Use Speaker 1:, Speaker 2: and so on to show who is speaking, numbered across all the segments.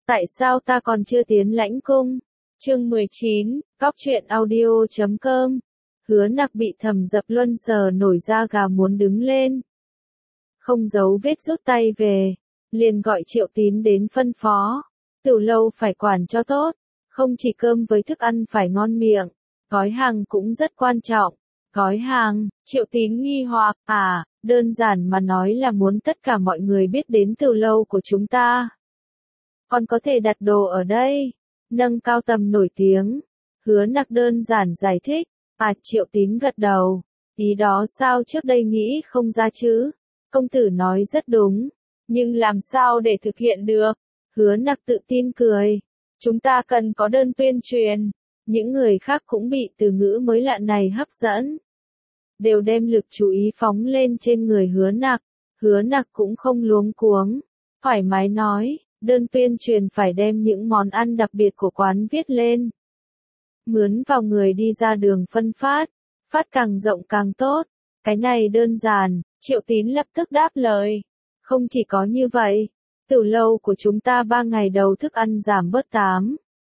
Speaker 1: Tại sao ta còn chưa tiến lãnh cung? Chương 19, Cóc truyện audio.com. Hứa Nặc bị Thẩm Dập Luân sờ nổi da gà muốn đứng lên. Không giấu vết rút tay về, liền gọi Triệu Tín đến phân phó. Tiểu lâu phải quản cho tốt, không chỉ cơm với thức ăn phải ngon miệng, gói hàng cũng rất quan trọng. Gói hàng, Triệu Tín nghi hoặc, đơn giản mà nói là muốn tất cả mọi người biết đến tiểu lâu của chúng ta. Còn có thể đặt đồ ở đây, nâng cao tầm nổi tiếng. Hứa Nặc đơn giản giải thích, Triệu Tín gật đầu, ý đó sao trước đây nghĩ không ra chứ? Công tử nói rất đúng, nhưng làm sao để thực hiện được? Hứa Nặc tự tin cười, chúng ta cần có đơn tuyên truyền. Những người khác cũng bị từ ngữ mới lạ này hấp dẫn, đều đem lực chú ý phóng lên trên người Hứa Nặc. Hứa Nặc cũng không luống cuống, thoải mái nói, đơn tuyên truyền phải đem những món ăn đặc biệt của quán viết lên. Mướn vào người đi ra đường phân phát, phát càng rộng càng tốt. Cái này đơn giản, Triệu Tín lập tức đáp lời. Không chỉ có như vậy, tiểu lâu của chúng ta 3 ngày đầu thức ăn giảm bớt 8.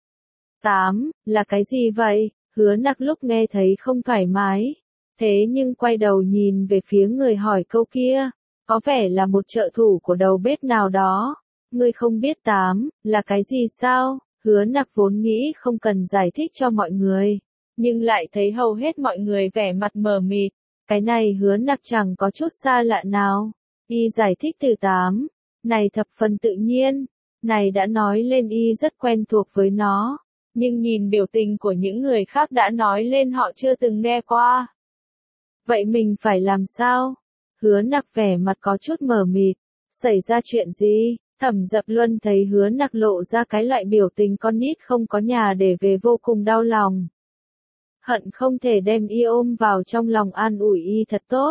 Speaker 1: 8, là cái gì vậy? Hứa Nặc lúc nghe thấy không thoải mái. Thế nhưng quay đầu nhìn về phía người hỏi câu kia, có vẻ là một trợ thủ của đầu bếp nào đó. Ngươi không biết 8, là cái gì sao? Hứa Nặc vốn nghĩ không cần giải thích cho mọi người, nhưng lại thấy hầu hết mọi người vẻ mặt mờ mịt. Cái này Hứa Nặc chẳng có chút xa lạ nào. Y giải thích từ 8, này thập phần tự nhiên, này đã nói lên y rất quen thuộc với nó, nhưng nhìn biểu tình của những người khác đã nói lên họ chưa từng nghe qua. Vậy mình phải làm sao? Hứa Nặc vẻ mặt có chút mờ mịt, xảy ra chuyện gì? Thẩm Dập Luân thấy Hứa Nặc lộ ra cái loại biểu tình con nít không có nhà để về vô cùng đau lòng. Hận không thể đem y ôm vào trong lòng an ủi y thật tốt.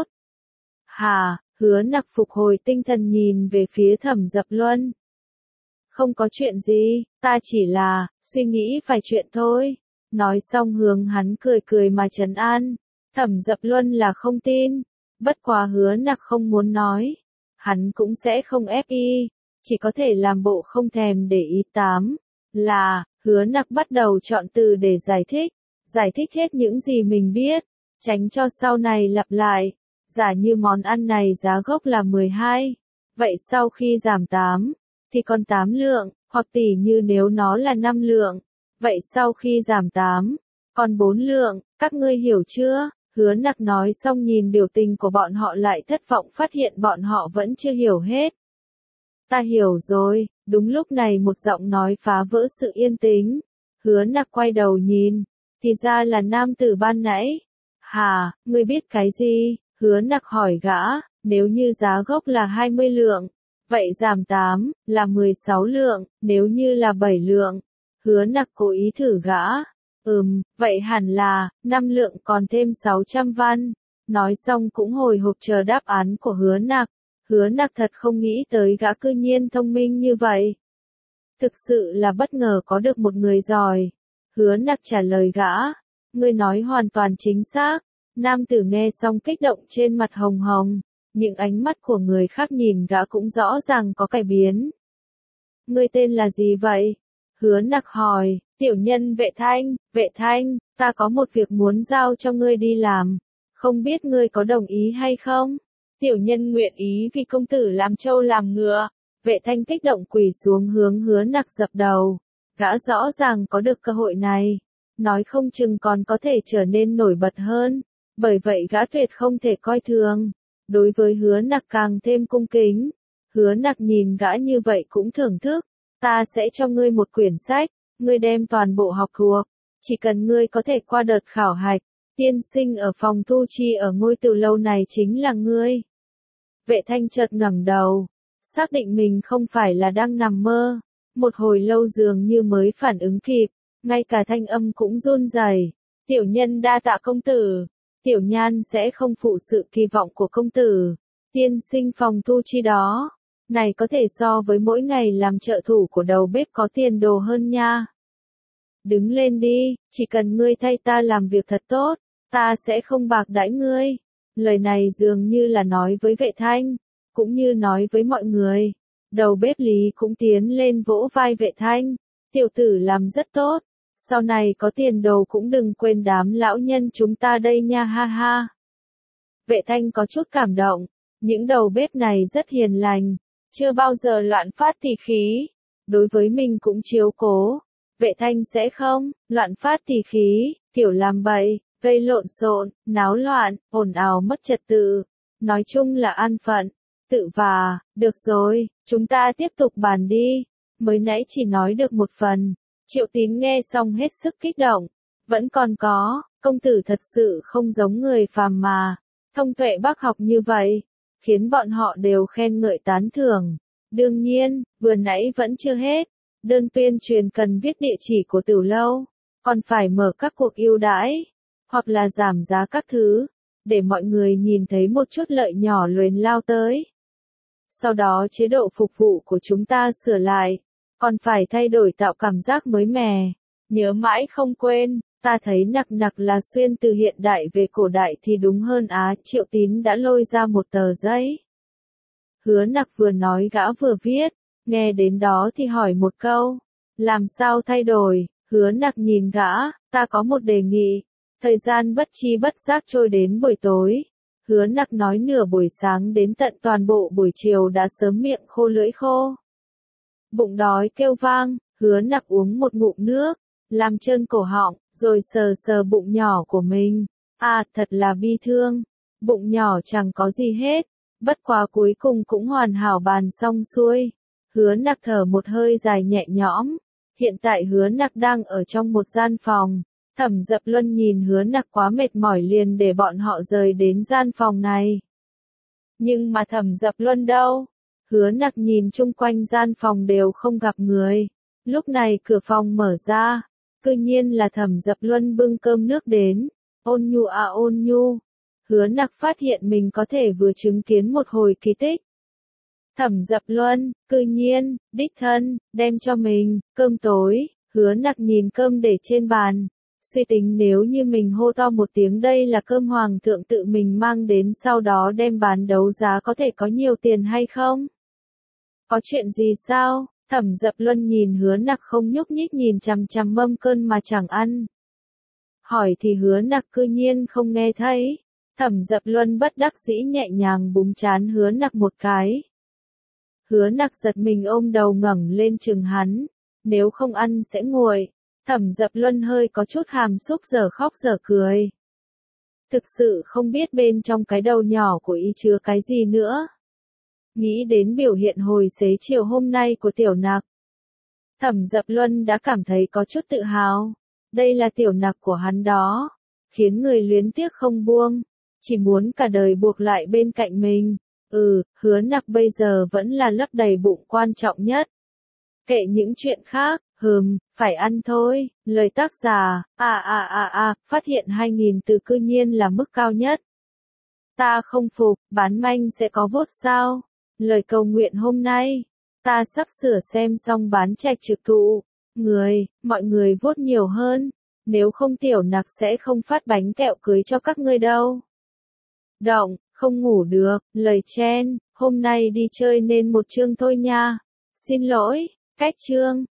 Speaker 1: Hứa Nặc phục hồi tinh thần nhìn về phía Thẩm Dập Luân. Không có chuyện gì, ta chỉ là, suy nghĩ vài chuyện thôi. Nói xong hướng hắn cười cười mà trấn an. Thẩm Dập Luân là không tin, bất quá Hứa Nặc không muốn nói. Hắn cũng sẽ không ép y, chỉ có thể làm bộ không thèm để ý. 8, là, Hứa Nặc bắt đầu chọn từ để giải thích hết những gì mình biết, tránh cho sau này lặp lại. Giả như món ăn này giá gốc là 12, vậy sau khi giảm 8, thì còn 8 lượng, hoặc tỉ như nếu nó là 5 lượng, vậy sau khi giảm 8, còn 4 lượng, các ngươi hiểu chưa? Hứa Nặc nói xong nhìn biểu tình của bọn họ lại thất vọng phát hiện bọn họ vẫn chưa hiểu hết. Ta hiểu rồi. Đúng lúc này một giọng nói phá vỡ sự yên tĩnh. Hứa Nặc quay đầu nhìn, thì ra là nam tử ban nãy. Ngươi biết cái gì? Hứa Nặc hỏi gã, nếu như giá gốc là 20 lượng, vậy giảm 8, là 16 lượng, nếu như là 7 lượng. Hứa Nặc cố ý thử gã. Vậy hẳn là, 5 lượng còn thêm 600 văn. Nói xong cũng hồi hộp chờ đáp án của Hứa Nặc. Hứa Nặc thật không nghĩ tới gã cư nhiên thông minh như vậy. Thực sự là bất ngờ có được một người giỏi. Hứa Nặc trả lời gã, ngươi nói hoàn toàn chính xác. Nam tử nghe xong kích động trên mặt hồng hồng, những ánh mắt của người khác nhìn gã cũng rõ ràng có cải biến. Ngươi tên là gì vậy? Hứa Nặc hỏi. Tiểu nhân Vệ Thanh, ta có một việc muốn giao cho ngươi đi làm, không biết ngươi có đồng ý hay không? Tiểu nhân nguyện ý vì công tử làm trâu làm ngựa. Vệ Thanh kích động quỳ xuống hướng Hứa Nặc dập đầu. Gã rõ ràng có được cơ hội này, nói không chừng còn có thể trở nên nổi bật hơn, bởi vậy gã tuyệt không thể coi thường. Đối với Hứa Nặc càng thêm cung kính. Hứa Nặc nhìn gã như vậy cũng thưởng thức. Ta sẽ cho ngươi một quyển sách, ngươi đem toàn bộ học thuộc, chỉ cần ngươi có thể qua đợt khảo hạch, tiên sinh ở phòng thu chi ở ngôi tiểu lâu này chính là ngươi. Vệ Thanh chợt ngẩng đầu, xác định mình không phải là đang nằm mơ, một hồi lâu dường như mới phản ứng kịp, ngay cả thanh âm cũng run rẩy. Tiểu nhân đa tạ công tử, tiểu nhan sẽ không phụ sự kỳ vọng của công tử. Tiên sinh phòng thu chi đó, này có thể so với mỗi ngày làm trợ thủ của đầu bếp có tiền đồ hơn nha. Đứng lên đi, chỉ cần ngươi thay ta làm việc thật tốt, ta sẽ không bạc đãi ngươi. Lời này dường như là nói với Vệ Thanh, cũng như nói với mọi người. Đầu bếp Lý cũng tiến lên vỗ vai Vệ Thanh, tiểu tử làm rất tốt, sau này có tiền đồ cũng đừng quên đám lão nhân chúng ta đây nha ha ha. Vệ Thanh có chút cảm động, những đầu bếp này rất hiền lành, chưa bao giờ loạn phát tỉ khí, đối với mình cũng chiếu cố. Vệ Thanh sẽ không loạn phát tỉ khí, kiểu làm bậy, gây lộn xộn, náo loạn, ồn ào mất trật tự. Nói chung là an phận, tự và, được rồi, chúng ta tiếp tục bàn đi. Mới nãy chỉ nói được một phần. Triệu Tín nghe xong hết sức kích động. Vẫn còn có, công tử thật sự không giống người phàm mà. Thông tuệ bác học như vậy, khiến bọn họ đều khen ngợi tán thưởng. Đương nhiên, vừa nãy vẫn chưa hết. Đơn tuyên truyền cần viết địa chỉ của Tử lâu, còn phải mở các cuộc ưu đãi, hoặc là giảm giá các thứ, để mọi người nhìn thấy một chút lợi nhỏ luồn lao tới. Sau đó chế độ phục vụ của chúng ta sửa lại, còn phải thay đổi tạo cảm giác mới mẻ. Nhớ mãi không quên, ta thấy nặc nặc là xuyên từ hiện đại về cổ đại thì đúng hơn á. Triệu Tín đã lôi ra một tờ giấy. Hứa Nặc vừa nói gã vừa viết, nghe đến đó thì hỏi một câu, làm sao thay đổi? Hứa Nặc nhìn gã, ta có một đề nghị. Thời gian bất chi bất giác trôi đến buổi tối. Hứa Nặc nói nửa buổi sáng đến tận toàn bộ buổi chiều đã sớm miệng khô lưỡi khô. Bụng đói kêu vang, Hứa Nặc uống một ngụm nước, làm trơn cổ họng, rồi sờ sờ bụng nhỏ của mình. À, thật là bi thương. Bụng nhỏ chẳng có gì hết, bất quá cuối cùng cũng hoàn hảo bàn xong xuôi. Hứa Nặc thở một hơi dài nhẹ nhõm. Hiện tại Hứa Nặc đang ở trong một gian phòng. Thẩm Dập Luân nhìn Hứa Nặc quá mệt mỏi liền để bọn họ rời đến gian phòng này. Nhưng mà Thẩm Dập Luân đâu? Hứa Nặc nhìn chung quanh gian phòng đều không gặp người. Lúc này cửa phòng mở ra, cư nhiên là Thẩm Dập Luân bưng cơm nước đến. Ôn nhu à ôn nhu. Hứa Nặc phát hiện mình có thể vừa chứng kiến một hồi kỳ tích. Thẩm Dập Luân, cư nhiên, đích thân, đem cho mình, cơm tối. Hứa Nặc nhìn cơm để trên bàn. Suy tính nếu như mình hô to một tiếng đây là cơm hoàng thượng tự mình mang đến sau đó đem bán đấu giá có thể có nhiều tiền hay không? Có chuyện gì sao? Thẩm Dập Luân nhìn Hứa Nặc không nhúc nhích nhìn chằm chằm mâm cơm mà chẳng ăn. Hỏi thì Hứa Nặc cư nhiên không nghe thấy. Thẩm Dập Luân bất đắc dĩ nhẹ nhàng búng trán Hứa Nặc một cái. Hứa Nặc giật mình ôm đầu ngẩng lên chừng hắn. Nếu không ăn sẽ nguội. Thẩm Dập Luân hơi có chút hàm xúc giờ khóc giờ cười. Thực sự không biết bên trong cái đầu nhỏ của y chứa cái gì nữa. Nghĩ đến biểu hiện hồi xế chiều hôm nay của Tiểu Nặc. Thẩm Dập Luân đã cảm thấy có chút tự hào. Đây là Tiểu Nặc của hắn đó. Khiến người luyến tiếc không buông. Chỉ muốn cả đời buộc lại bên cạnh mình. Hứa Nặc bây giờ vẫn là lấp đầy bụng quan trọng nhất. Kệ những chuyện khác, phải ăn thôi. Lời tác giả, phát hiện 2000 từ cư nhiên là mức cao nhất. Ta không phục, bán manh sẽ có vote sao? Lời cầu nguyện hôm nay, ta sắp sửa xem xong bán trạch trực thụ. Mọi người vote nhiều hơn. Nếu không Tiểu Nặc sẽ không phát bánh kẹo cưới cho các ngươi đâu. Động, không ngủ được, lời chen, hôm nay đi chơi nên một chương thôi nha. Xin lỗi, cách chương.